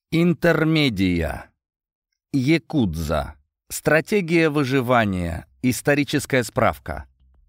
Интермедия. Якудза. Стратегия выживания. Историческая справка.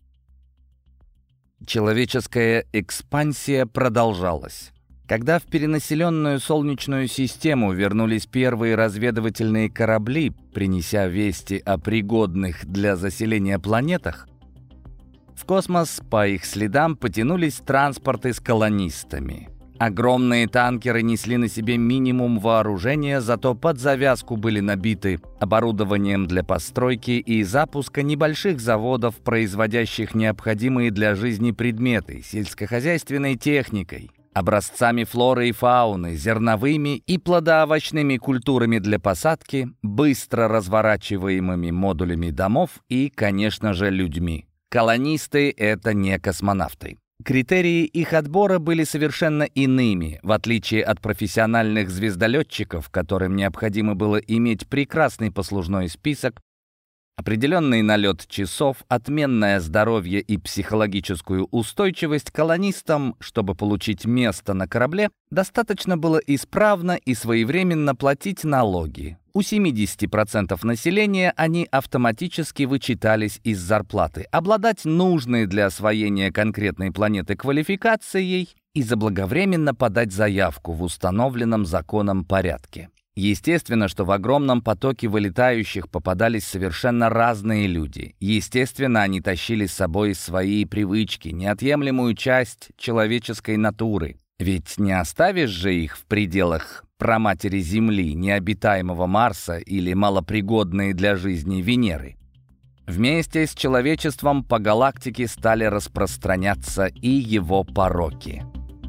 Человеческая экспансия продолжалась. Когда в перенаселенную Солнечную систему вернулись первые разведывательные корабли, принеся вести о пригодных для заселения планетах, в космос по их следам потянулись транспорты с колонистами. Огромные танкеры несли на себе минимум вооружения, зато под завязку были набиты оборудованием для постройки и запуска небольших заводов, производящих необходимые для жизни предметы, сельскохозяйственной техникой, образцами флоры и фауны, зерновыми и плодоовощными культурами для посадки, быстро разворачиваемыми модулями домов и, конечно же, людьми. Колонисты — это не космонавты. Критерии их отбора были совершенно иными. В отличие от профессиональных звездолетчиков, которым необходимо было иметь прекрасный послужной список, определенный налет часов, отменное здоровье и психологическую устойчивость, колонистам, чтобы получить место на корабле, достаточно было исправно и своевременно платить налоги. У 70% населения они автоматически вычитались из зарплаты, обладать нужной для освоения конкретной планеты квалификацией и заблаговременно подать заявку в установленном законом порядке. Естественно, что в огромном потоке вылетающих попадались совершенно разные люди. Естественно, они тащили с собой свои привычки, неотъемлемую часть человеческой натуры. Ведь не оставишь же их в пределах праматери Земли, необитаемого Марса или малопригодные для жизни Венеры. Вместе с человечеством по галактике стали распространяться и его пороки.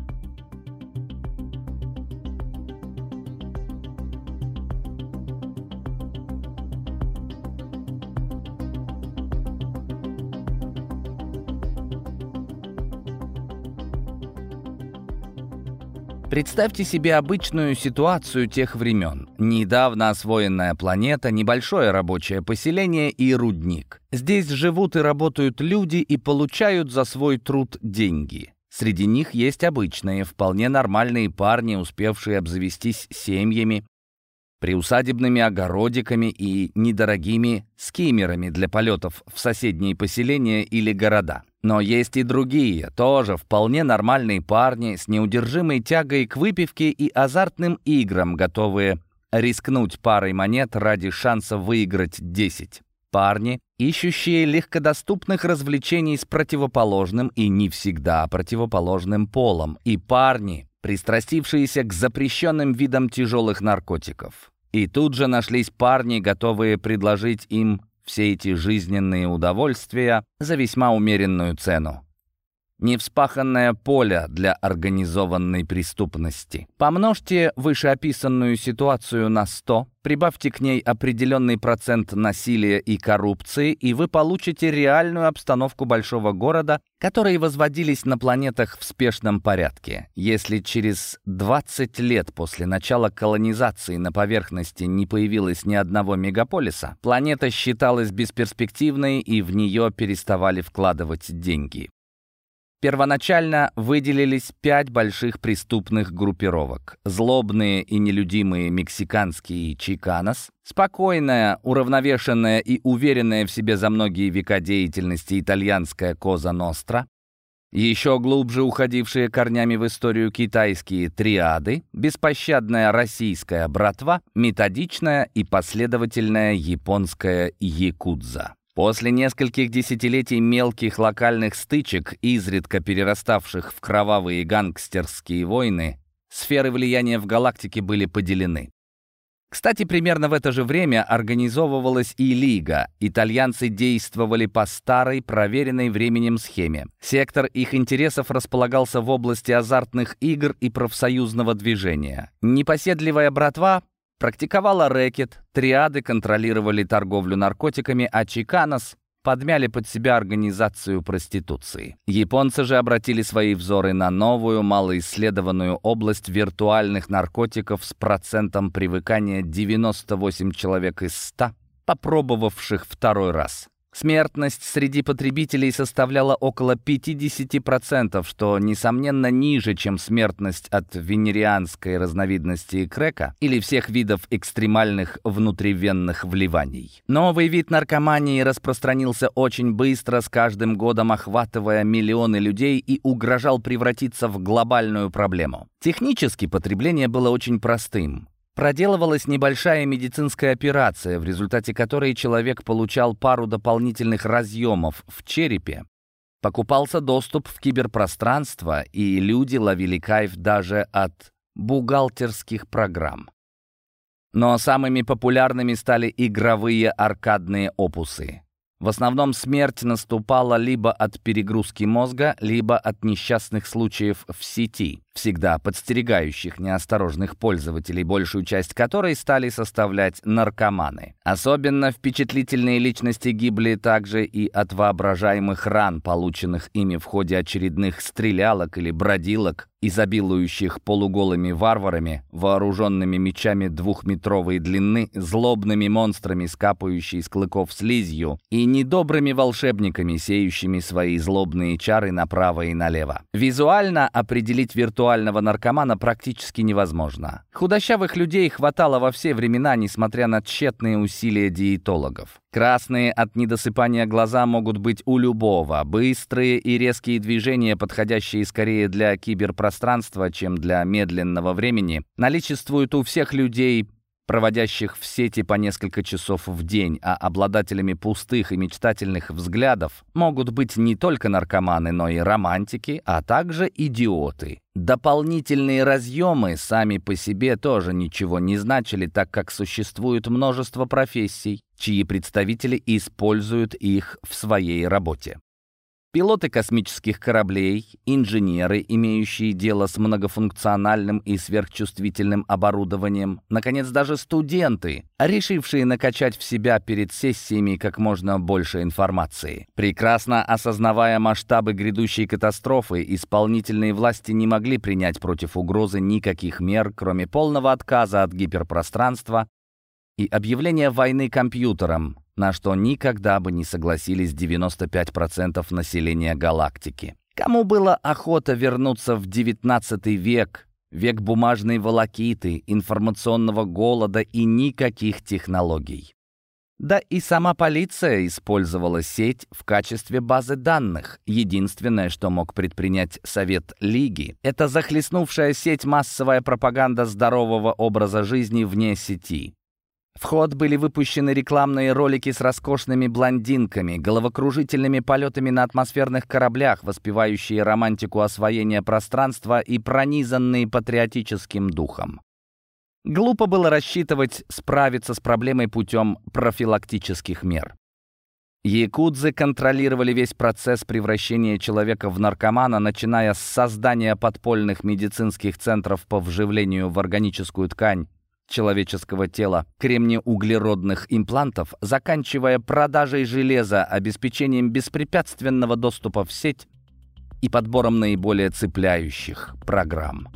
Представьте себе обычную ситуацию тех времен. Недавно освоенная планета, небольшое рабочее поселение и рудник. Здесь живут и работают люди и получают за свой труд деньги. Среди них есть обычные, вполне нормальные парни, успевшие обзавестись семьями, приусадебными огородиками и недорогими скиммерами для полетов в соседние поселения или города. Но есть и другие, тоже вполне нормальные парни с неудержимой тягой к выпивке и азартным играм, готовые рискнуть парой монет ради шанса выиграть 10. Парни, ищущие легкодоступных развлечений с противоположным и не всегда противоположным полом. И парни, пристрастившиеся к запрещенным видам тяжелых наркотиков. И тут же нашлись парни, готовые предложить им все эти жизненные удовольствия за весьма умеренную цену. Невспаханное поле для организованной преступности. Помножьте вышеописанную ситуацию на 100, прибавьте к ней определенный процент насилия и коррупции, и вы получите реальную обстановку большого города, которые возводились на планетах в спешном порядке. Если через 20 лет после начала колонизации на поверхности не появилось ни одного мегаполиса, планета считалась бесперспективной, и в нее переставали вкладывать деньги. Первоначально выделились 5 больших преступных группировок. Злобные и нелюдимые мексиканские чиканос, спокойная, уравновешенная и уверенная в себе за многие века деятельности итальянская Коза Ностра, еще глубже уходившие корнями в историю китайские триады, беспощадная российская братва, методичная и последовательная японская якудза. После нескольких десятилетий мелких локальных стычек, изредка перераставших в кровавые гангстерские войны, сферы влияния в галактике были поделены. Кстати, примерно в это же время организовывалась и Лига. Итальянцы действовали по старой, проверенной временем схеме. Сектор их интересов располагался в области азартных игр и профсоюзного движения. Непоседливая братва практиковала рэкет, триады контролировали торговлю наркотиками, а чиканос подмяли под себя организацию проституции. Японцы же обратили свои взоры на новую, малоисследованную область виртуальных наркотиков с процентом привыкания 98 человек из 100, попробовавших второй раз. Смертность среди потребителей составляла около 50%, что, несомненно, ниже, чем смертность от венерианской разновидности крека или всех видов экстремальных внутривенных вливаний. Новый вид наркомании распространился очень быстро, с каждым годом охватывая миллионы людей и угрожал превратиться в глобальную проблему. Технически потребление было очень простым. Проделывалась небольшая медицинская операция, в результате которой человек получал пару дополнительных разъемов в черепе, покупался доступ в киберпространство, и люди ловили кайф даже от бухгалтерских программ. Но самыми популярными стали игровые аркадные опусы. В основном смерть наступала либо от перегрузки мозга, либо от несчастных случаев в сети, всегда подстерегающих неосторожных пользователей, большую часть которой стали составлять наркоманы. Особенно впечатлительные личности гибли также и от воображаемых ран, полученных ими в ходе очередных стрелялок или бродилок, изобилующих полуголыми варварами, вооруженными мечами двухметровой длины, злобными монстрами, скапающими с клыков слизью, и недобрыми волшебниками, сеющими свои злобные чары направо и налево. Визуально определить виртуального наркомана практически невозможно. Худощавых людей хватало во все времена, несмотря на тщетные усилия диетологов. Красные от недосыпания глаза могут быть у любого. Быстрые и резкие движения, подходящие скорее для киберпространства, чем для медленного времени, наличествуют у всех людей, проводящих в сети по несколько часов в день, а обладателями пустых и мечтательных взглядов могут быть не только наркоманы, но и романтики, а также идиоты. Дополнительные разъемы сами по себе тоже ничего не значили, так как существует множество профессий, чьи представители используют их в своей работе. Пилоты космических кораблей, инженеры, имеющие дело с многофункциональным и сверхчувствительным оборудованием, наконец, даже студенты, решившие накачать в себя перед сессиями как можно больше информации. Прекрасно осознавая масштабы грядущей катастрофы, исполнительные власти не могли принять против угрозы никаких мер, кроме полного отказа от гиперпространства и объявления войны компьютерам, на что никогда бы не согласились 95% населения галактики. Кому была охота вернуться в XIX век, век бумажной волокиты, информационного голода и никаких технологий? Да и сама полиция использовала сеть в качестве базы данных. Единственное, что мог предпринять Совет Лиги, это захлестнувшая сеть массовая пропаганда здорового образа жизни вне сети. В ход были выпущены рекламные ролики с роскошными блондинками, головокружительными полетами на атмосферных кораблях, воспевающие романтику освоения пространства и пронизанные патриотическим духом. Глупо было рассчитывать справиться с проблемой путем профилактических мер. Якудзы контролировали весь процесс превращения человека в наркомана, начиная с создания подпольных медицинских центров по вживлению в органическую ткань человеческого тела кремнеуглеродных имплантов, заканчивая продажей железа, обеспечением беспрепятственного доступа в сеть и подбором наиболее цепляющих программ.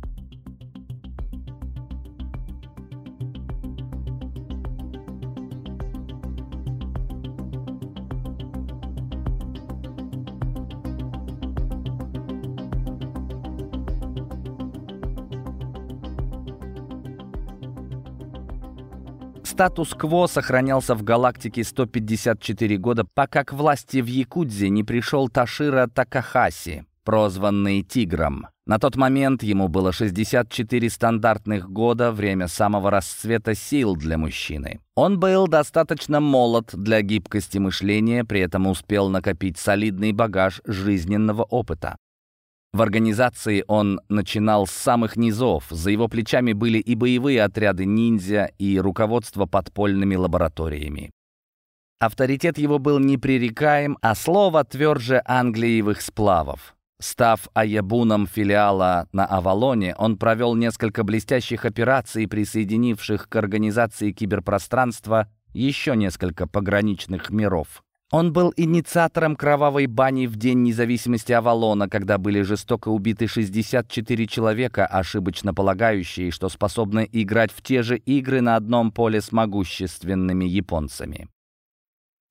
Статус-кво сохранялся в галактике 154 года, пока к власти в Якудзе не пришел Таширо Такахаси, прозванный Тигром. На тот момент ему было 64 стандартных года, время самого расцвета сил для мужчины. Он был достаточно молод для гибкости мышления, при этом успел накопить солидный багаж жизненного опыта. В организации он начинал с самых низов, за его плечами были и боевые отряды ниндзя, и руководство подпольными лабораториями. Авторитет его был непререкаем, а слово тверже англиевых сплавов. Став аябуном филиала на Авалоне, он провел несколько блестящих операций, присоединивших к организации киберпространства еще несколько пограничных миров. Он был инициатором кровавой бани в День независимости Авалона, когда были жестоко убиты 64 человека, ошибочно полагающие, что способны играть в те же игры на одном поле с могущественными японцами.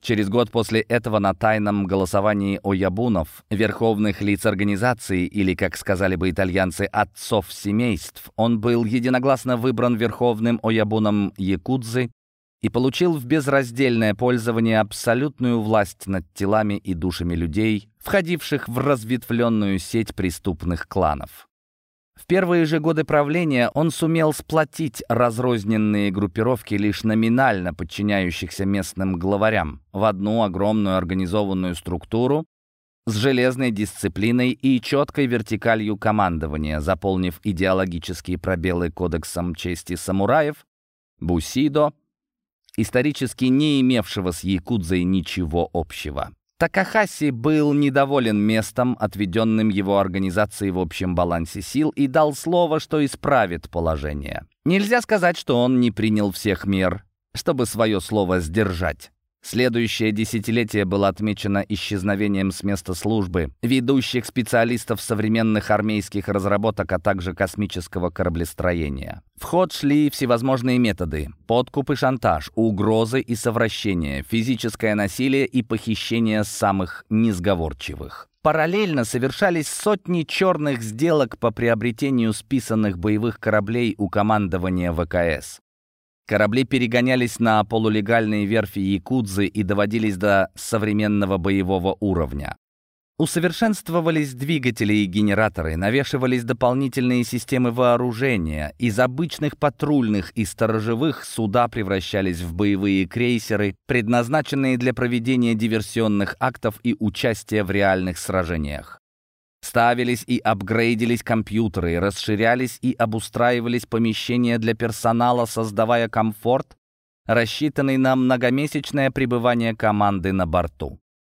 Через год после этого на тайном голосовании оябунов, верховных лиц организации, или, как сказали бы итальянцы, отцов семейств, он был единогласно выбран верховным оябуном якудзы и получил в безраздельное пользование абсолютную власть над телами и душами людей, входивших в разветвленную сеть преступных кланов. В первые же годы правления он сумел сплотить разрозненные группировки, лишь номинально подчиняющихся местным главарям, в одну огромную организованную структуру с железной дисциплиной и четкой вертикалью командования, заполнив идеологические пробелы кодексом чести самураев, бусидо, исторически не имевшего с якудзой ничего общего. Такахаси был недоволен местом, отведенным его организацией в общем балансе сил, и дал слово, что исправит положение. Нельзя сказать, что он не принял всех мер, чтобы свое слово сдержать. Следующее десятилетие было отмечено исчезновением с места службы ведущих специалистов современных армейских разработок, а также космического кораблестроения. В ход шли всевозможные методы: подкуп и шантаж, угрозы и совращение, физическое насилие и похищение самых несговорчивых. Параллельно совершались сотни черных сделок по приобретению списанных боевых кораблей у командования ВКС. Корабли перегонялись на полулегальные верфи якудзы и доводились до современного боевого уровня. Усовершенствовались двигатели и генераторы, навешивались дополнительные системы вооружения. Из обычных патрульных и сторожевых суда превращались в боевые крейсеры, предназначенные для проведения диверсионных актов и участия в реальных сражениях. Ставились и апгрейдились компьютеры, расширялись и обустраивались помещения для персонала, создавая комфорт, рассчитанный на многомесячное пребывание команды на борту.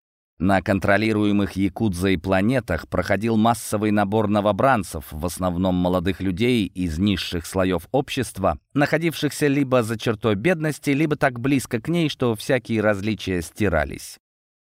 На контролируемых якудзой планетах проходил массовый набор новобранцев, в основном молодых людей из низших слоев общества, находившихся либо за чертой бедности, либо так близко к ней, что всякие различия стирались.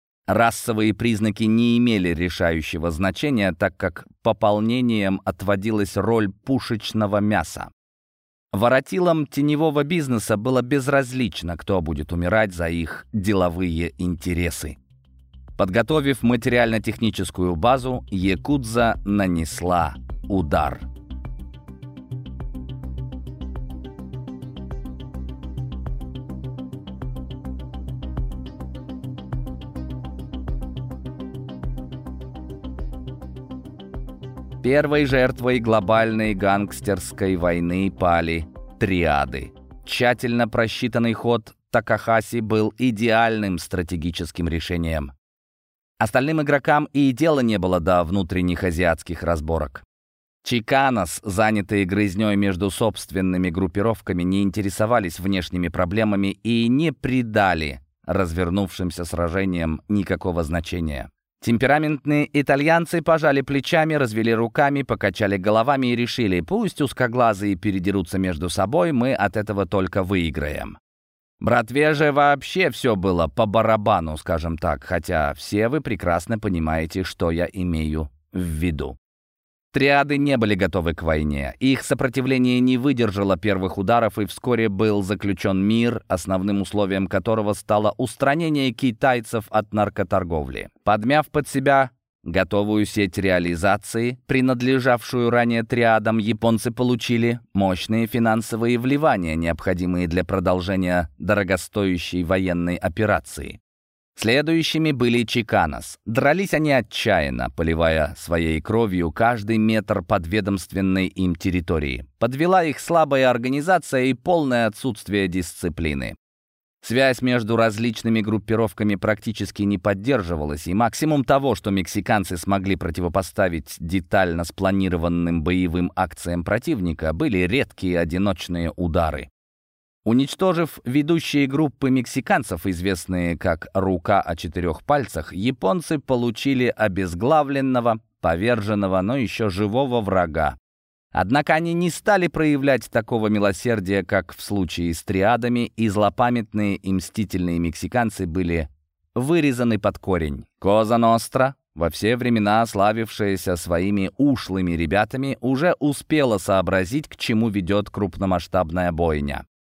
Расовые признаки не имели решающего значения, так как пополнением отводилась роль пушечного мяса. Воротилам теневого бизнеса было безразлично, кто будет умирать за их деловые интересы. Подготовив материально-техническую базу, якудза нанесла удар. Первой жертвой глобальной гангстерской войны пали триады. Тщательно просчитанный ход Такахаси был идеальным стратегическим решением. Остальным игрокам и дела не было до внутренних азиатских разборок. Чиканос, занятые грызнёй между собственными группировками, не интересовались внешними проблемами и не придали развернувшимся сражениям никакого значения. Темпераментные итальянцы пожали плечами, развели руками, покачали головами и решили: пусть узкоглазые передерутся между собой, мы от этого только выиграем. Братве же вообще все было по барабану, скажем так, хотя все вы прекрасно понимаете, что я имею в виду. Триады не были готовы к войне. Их сопротивление не выдержало первых ударов, и вскоре был заключен мир, основным условием которого стало устранение китайцев от наркоторговли. Подмяв под себя готовую сеть реализации, принадлежавшую ранее триадам, японцы получили мощные финансовые вливания, необходимые для продолжения дорогостоящей военной операции. Следующими были Чиканос. Дрались они отчаянно, поливая своей кровью каждый метр подведомственной им территории. Подвела их слабая организация и полное отсутствие дисциплины. Связь между различными группировками практически не поддерживалась, и максимум того, что мексиканцы смогли противопоставить детально спланированным боевым акциям противника, были редкие одиночные удары. Уничтожив ведущие группы мексиканцев, известные как «Рука о четырех пальцах», японцы получили обезглавленного, поверженного, но еще живого врага. Однако они не стали проявлять такого милосердия, как в случае с триадами, и злопамятные и мстительные мексиканцы были вырезаны под корень. Коза Ностра, во все времена славившаяся своими ушлыми ребятами, уже успела сообразить, к чему ведет крупномасштабная бойня.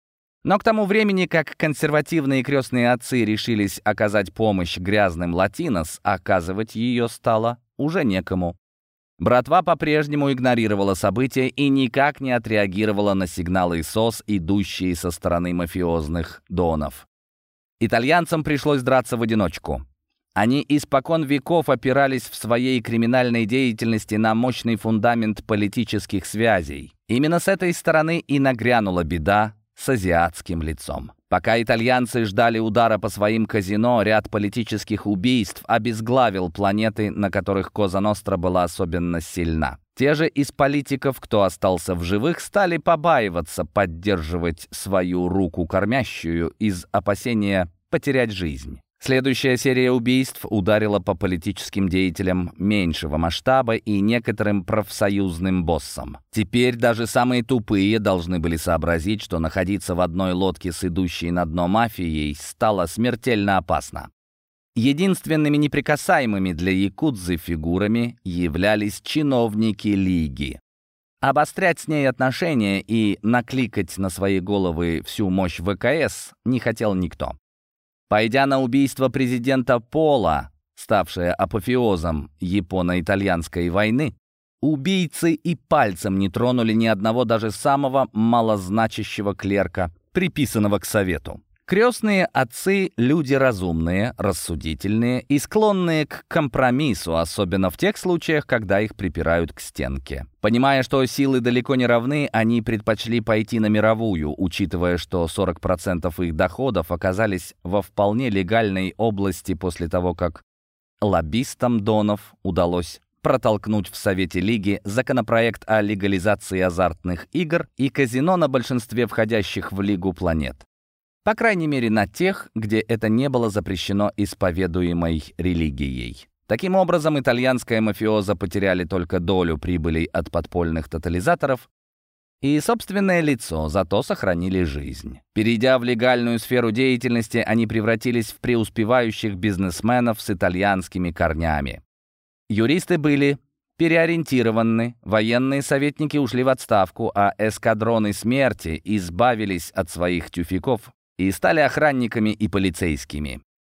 Но к тому времени, как консервативные крестные отцы решились оказать помощь грязным латинос, оказывать ее стало уже некому. Братва по-прежнему игнорировала события и никак не отреагировала на сигналы СОС, идущие со стороны мафиозных донов. Итальянцам пришлось драться в одиночку. Они испокон веков опирались в своей криминальной деятельности на мощный фундамент политических связей. Именно с этой стороны и нагрянула беда с азиатским лицом. Пока итальянцы ждали удара по своим казино, ряд политических убийств обезглавил планеты, на которых Коза Ностра была особенно сильна. Те же из политиков, кто остался в живых, стали побаиваться поддерживать свою руку кормящую из опасения потерять жизнь. Следующая серия убийств ударила по политическим деятелям меньшего масштаба и некоторым профсоюзным боссам. Теперь даже самые тупые должны были сообразить, что находиться в одной лодке с идущей на дно мафией стало смертельно опасно. Единственными неприкасаемыми для якудзы фигурами являлись чиновники Лиги. Обострять с ней отношения и накликать на свои головы всю мощь ВКС не хотел никто. Пойдя на убийство президента Пола, ставшее апофеозом японо-итальянской войны, убийцы и пальцем не тронули ни одного даже самого малозначащего клерка, приписанного к совету. Крестные отцы — люди разумные, рассудительные и склонные к компромиссу, особенно в тех случаях, когда их припирают к стенке. Понимая, что силы далеко не равны, они предпочли пойти на мировую, учитывая, что 40% их доходов оказались во вполне легальной области после того, как лоббистам донов удалось протолкнуть в Совете Лиги законопроект о легализации азартных игр и казино на большинстве входящих в Лигу планет. По крайней мере, на тех, где это не было запрещено исповедуемой религией. Таким образом, итальянская мафиоза потеряли только долю прибылей от подпольных тотализаторов и собственное лицо, зато сохранили жизнь. Перейдя в легальную сферу деятельности, они превратились в преуспевающих бизнесменов с итальянскими корнями. Юристы были переориентированы, военные советники ушли в отставку, а эскадроны смерти избавились от своих тюфяков и стали охранниками и полицейскими.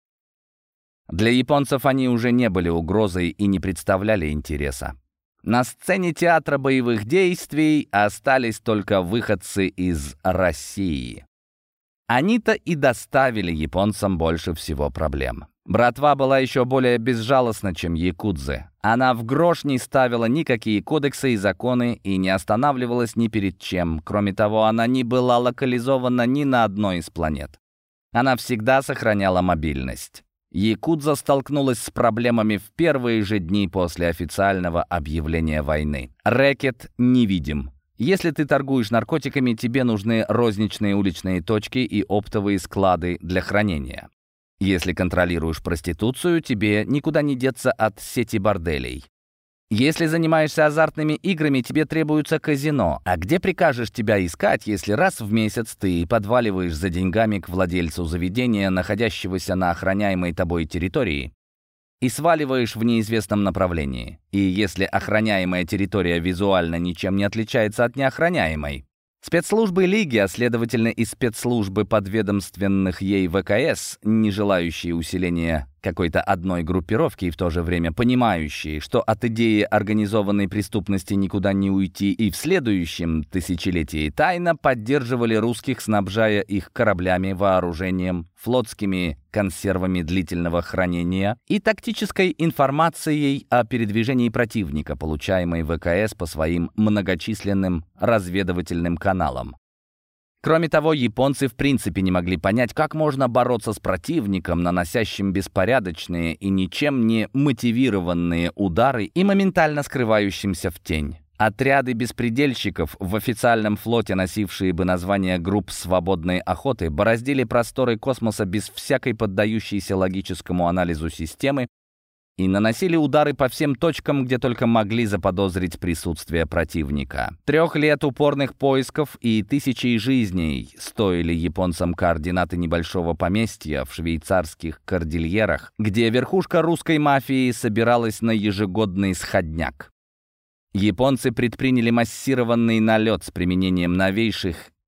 Для японцев они уже не были угрозой и не представляли интереса. На сцене театра боевых действий остались только выходцы из России. Они-то и доставили японцам больше всего проблем. Братва была еще более безжалостна, чем якудзы. Она в грош не ставила никакие кодексы и законы и не останавливалась ни перед чем. Кроме того, она не была локализована ни на одной из планет. Она всегда сохраняла мобильность. Якудза столкнулась с проблемами в первые же дни после официального объявления войны. Рэкет невидим. Если ты торгуешь наркотиками, тебе нужны розничные уличные точки и оптовые склады для хранения. Если контролируешь проституцию, тебе никуда не деться от сети борделей. Если занимаешься азартными играми, тебе требуется казино. А где прикажешь тебя искать, если раз в месяц ты подваливаешь за деньгами к владельцу заведения, находящегося на охраняемой тобой территории, и сваливаешь в неизвестном направлении? И если охраняемая территория визуально ничем не отличается от неохраняемой? Спецслужбы Лиги, а следовательно и спецслужбы подведомственных ей ВКС, не желающие усиления какой-то одной группировки и в то же время понимающие, что от идеи организованной преступности никуда не уйти, и в следующем тысячелетии тайно поддерживали русских, снабжая их кораблями, вооружением, флотскими консервами длительного хранения и тактической информацией о передвижении противника, получаемой ВКС по своим многочисленным разведывательным каналам. Кроме того, японцы в принципе не могли понять, как можно бороться с противником, наносящим беспорядочные и ничем не мотивированные удары и моментально скрывающимся в тень. Отряды беспредельщиков, в официальном флоте носившие бы название групп свободной охоты, бороздили просторы космоса без всякой поддающейся логическому анализу системы и наносили удары по всем точкам, где только могли заподозрить присутствие противника. 3 лет упорных поисков и тысячи жизней стоили японцам координаты небольшого поместья в швейцарских кордильерах, где верхушка русской мафии собиралась на ежегодный сходняк. Японцы предприняли массированный налет с применением новейших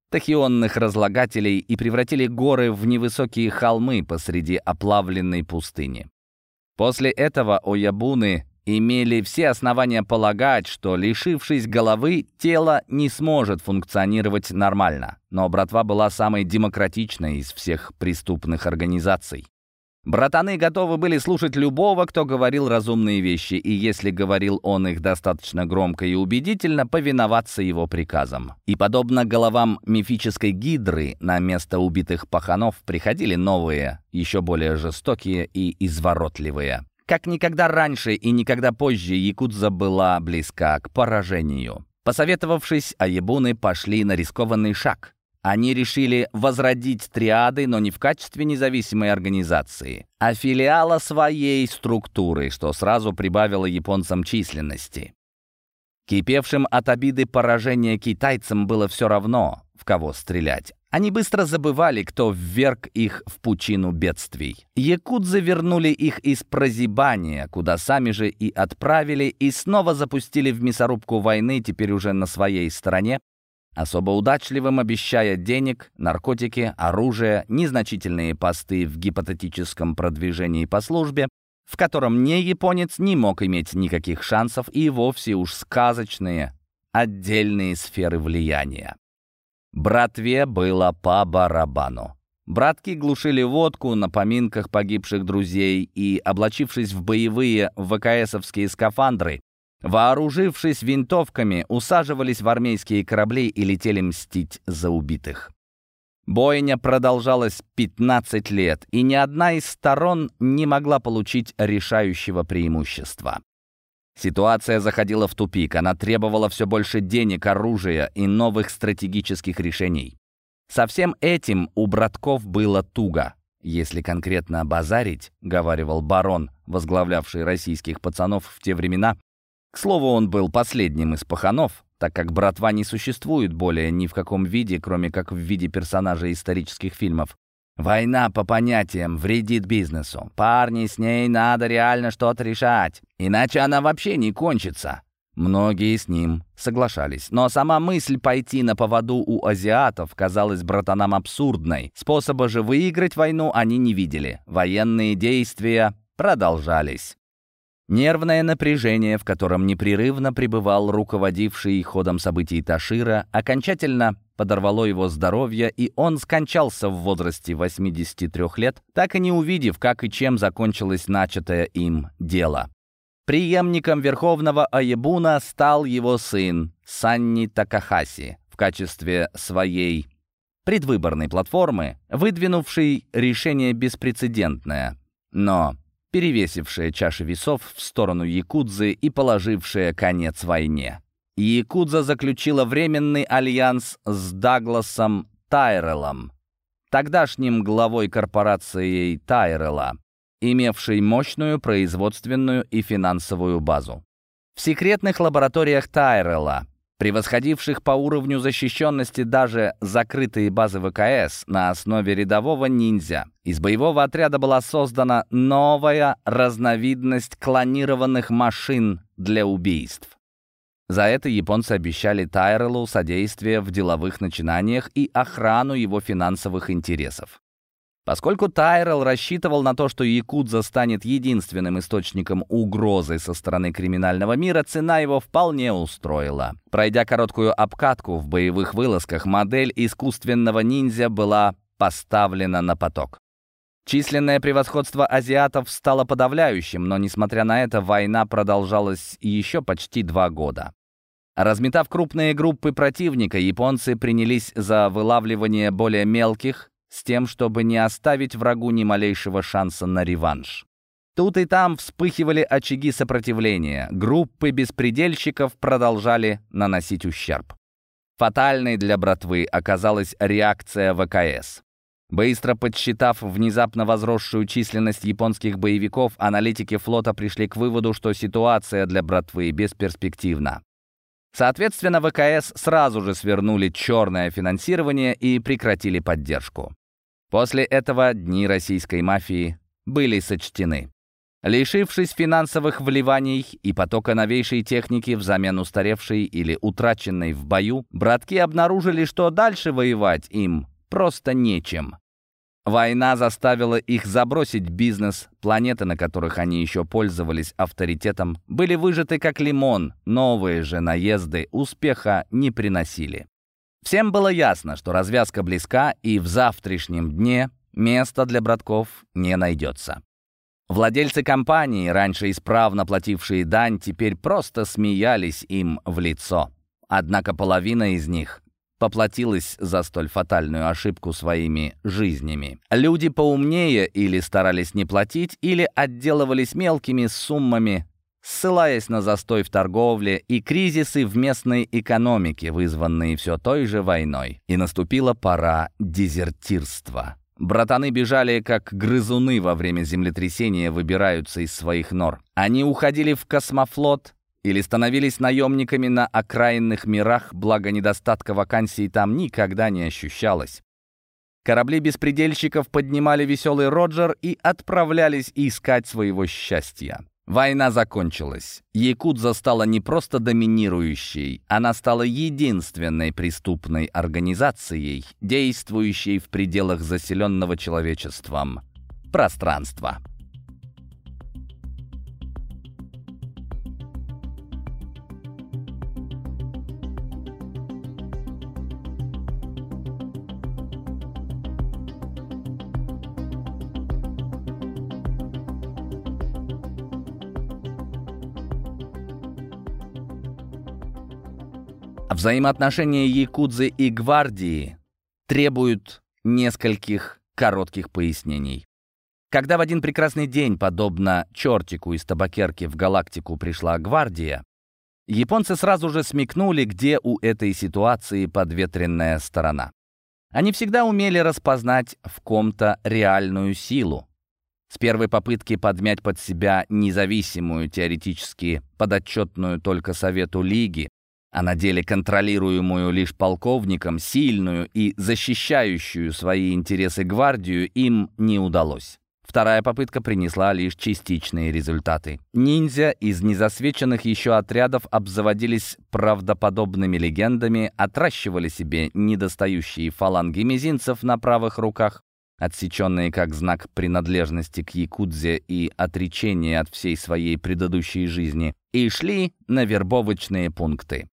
тахионных разлагателей и превратили горы в невысокие холмы посреди оплавленной пустыни. После этого оябуны имели все основания полагать, что, лишившись головы, тело не сможет функционировать нормально. Но братва была самой демократичной из всех преступных организаций. Братаны готовы были слушать любого, кто говорил разумные вещи, и если говорил он их достаточно громко и убедительно, повиноваться его приказам. И подобно головам мифической гидры, на место убитых паханов приходили новые, еще более жестокие и изворотливые. Как никогда раньше и никогда позже якудза была близка к поражению. Посоветовавшись, оябуны пошли на рискованный шаг. Они решили возродить триады, но не в качестве независимой организации, а филиала своей структуры, что сразу прибавило японцам численности. Кипевшим от обиды поражения китайцам было все равно, в кого стрелять. Они быстро забывали, кто вверг их в пучину бедствий. Якудзы вернули их из прозябания, куда сами же и отправили, и снова запустили в мясорубку войны, теперь уже на своей стороне, особо удачливым обещая денег, наркотики, оружие, незначительные посты в гипотетическом продвижении по службе, в котором ни японец не мог иметь никаких шансов, и вовсе уж сказочные отдельные сферы влияния. Братве было по барабану. Братки глушили водку на поминках погибших друзей и, облачившись в боевые ВКСовские скафандры, вооружившись винтовками, усаживались в армейские корабли и летели мстить за убитых. Бойня продолжалась 15 лет, и ни одна из сторон не могла получить решающего преимущества. Ситуация заходила в тупик, она требовала все больше денег, оружия и новых стратегических решений. Со всем этим у братков было туго. «Если конкретно базарить», — говаривал барон, возглавлявший российских пацанов в те времена. К слову, он был последним из паханов, так как братва не существует более ни в каком виде, кроме как в виде персонажей исторических фильмов. Война, по понятиям, вредит бизнесу. Парни, с ней надо реально что-то решать, иначе она вообще не кончится. Многие с ним соглашались, но сама мысль пойти на поводу у азиатов казалась братанам абсурдной. Способа же выиграть войну они не видели. Военные действия продолжались. Нервное напряжение, в котором непрерывно пребывал руководивший ходом событий Ташира, окончательно подорвало его здоровье, и он скончался в возрасте 83 лет, так и не увидев, как и чем закончилось начатое им дело. Преемником верховного оябуна стал его сын Санни Такахаси в качестве своей предвыборной платформы, выдвинувший решение беспрецедентное, но перевесившая чаши весов в сторону якудзы и положившая конец войне. Якудза заключила временный альянс с Дагласом Тайреллом, тогдашним главой корпорации Тайрелла, имевшей мощную производственную и финансовую базу. В секретных лабораториях Тайрелла, превосходивших по уровню защищенности даже закрытые базы ВКС на основе рядового ниндзя, из боевого отряда была создана новая разновидность клонированных машин для убийств. За это японцы обещали Тайреллу содействие в деловых начинаниях и охрану его финансовых интересов. Поскольку Тайрелл рассчитывал на то, что якудза станет единственным источником угрозы со стороны криминального мира, цена его вполне устроила. Пройдя короткую обкатку в боевых вылазках, модель искусственного ниндзя была поставлена на поток. Численное превосходство азиатов стало подавляющим, но, несмотря на это, война продолжалась еще почти 2 года. Разметав крупные группы противника, японцы принялись за вылавливание более мелких, с тем, чтобы не оставить врагу ни малейшего шанса на реванш. Тут и там вспыхивали очаги сопротивления. Группы беспредельщиков продолжали наносить ущерб. Фатальной для братвы оказалась реакция ВКС. Быстро подсчитав внезапно возросшую численность японских боевиков, аналитики флота пришли к выводу, что ситуация для братвы бесперспективна. Соответственно, ВКС сразу же свернули черное финансирование и прекратили поддержку. После этого дни российской мафии были сочтены. Лишившись финансовых вливаний и потока новейшей техники взамен устаревшей или утраченной в бою, братки обнаружили, что дальше воевать им просто нечем. Война заставила их забросить бизнес. Планеты, на которых они еще пользовались авторитетом, были выжаты как лимон. Новые же наезды успеха не приносили. Всем было ясно, что развязка близка, и в завтрашнем дне места для братков не найдется. Владельцы компании, раньше исправно платившие дань, теперь просто смеялись им в лицо. Однако половина из них поплатилась за столь фатальную ошибку своими жизнями. Люди поумнее или старались не платить, или отделывались мелкими суммами, ссылаясь на застой в торговле и кризисы в местной экономике, вызванные все той же войной. И наступила пора дезертирства. Братаны бежали, как грызуны во время землетрясения выбираются из своих нор. Они уходили в космофлот или становились наемниками на окраинных мирах, благо недостатка вакансий там никогда не ощущалось. Корабли беспредельщиков поднимали веселый Роджер и отправлялись искать своего счастья. Война закончилась. Якудза стала не просто доминирующей, она стала единственной преступной организацией, действующей в пределах заселенного человечеством пространства. Взаимоотношения якудзы и гвардии требуют нескольких коротких пояснений. Когда в один прекрасный день, подобно чертику из табакерки, в галактику пришла гвардия, японцы сразу же смекнули, где у этой ситуации подветренная сторона. Они всегда умели распознать в ком-то реальную силу. С первой попытки подмять под себя независимую, теоретически подотчетную только Совету Лиги, а на деле контролируемую лишь полковником, сильную и защищающую свои интересы гвардию им не удалось. Вторая попытка принесла лишь частичные результаты. Ниндзя из незасвеченных еще отрядов обзаводились правдоподобными легендами, отращивали себе недостающие фаланги мизинцев на правых руках, отсеченные как знак принадлежности к якудзе и отречения от всей своей предыдущей жизни, и шли на вербовочные пункты.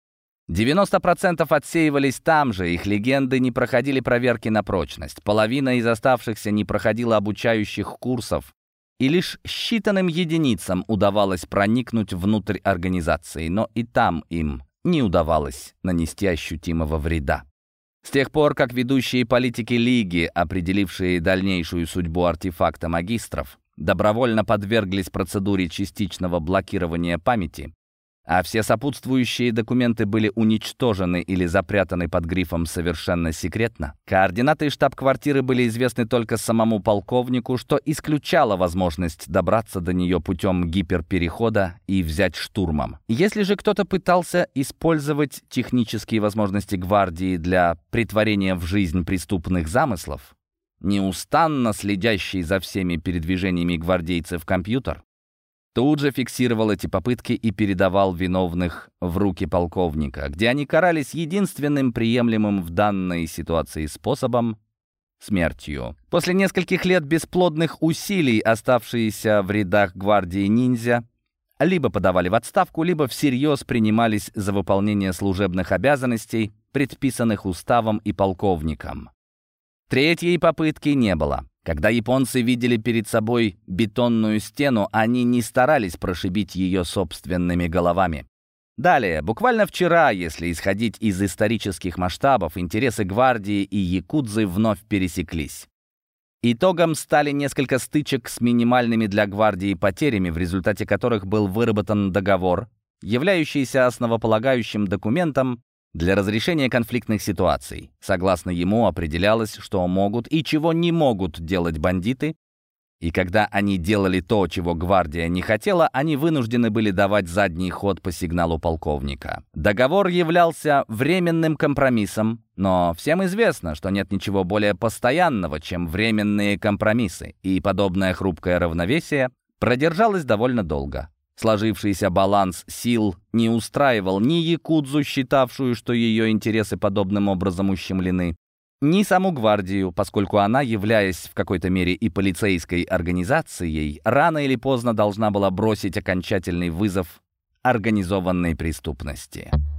90% отсеивались там же, их легенды не проходили проверки на прочность. Половина из оставшихся не проходила обучающих курсов, и лишь считанным единицам удавалось проникнуть внутрь организации, но и там им не удавалось нанести ощутимого вреда. С тех пор, как ведущие политики Лиги, определившие дальнейшую судьбу артефакта магистров, добровольно подверглись процедуре частичного блокирования памяти, а все сопутствующие документы были уничтожены или запрятаны под грифом «совершенно секретно», координаты штаб-квартиры были известны только самому полковнику, что исключало возможность добраться до нее путем гиперперехода и взять штурмом. Если же кто-то пытался использовать технические возможности гвардии для претворения в жизнь преступных замыслов, неустанно следящий за всеми передвижениями гвардейцев компьютер тут же фиксировал эти попытки и передавал виновных в руки полковника, где они карались единственным приемлемым в данной ситуации способом — смертью. После нескольких лет бесплодных усилий оставшиеся в рядах гвардии ниндзя либо подавали в отставку, либо всерьез принимались за выполнение служебных обязанностей, предписанных уставом и полковником. Третьей попытки не было. Когда японцы видели перед собой бетонную стену, они не старались прошибить ее собственными головами. Далее, буквально вчера, если исходить из исторических масштабов, интересы гвардии и якудзы вновь пересеклись. Итогом стали несколько стычек с минимальными для гвардии потерями, в результате которых был выработан договор, являющийся основополагающим документом для разрешения конфликтных ситуаций. Согласно ему определялось, что могут и чего не могут делать бандиты, и когда они делали то, чего гвардия не хотела, они вынуждены были давать задний ход по сигналу полковника. Договор являлся временным компромиссом, но всем известно, что нет ничего более постоянного, чем временные компромиссы, и подобное хрупкое равновесие Продержалась довольно долго. Сложившийся баланс сил не устраивал ни якудзу, считавшую, что ее интересы подобным образом ущемлены, ни саму гвардию, поскольку она, являясь в какой-то мере и полицейской организацией, рано или поздно должна была бросить окончательный вызов организованной преступности.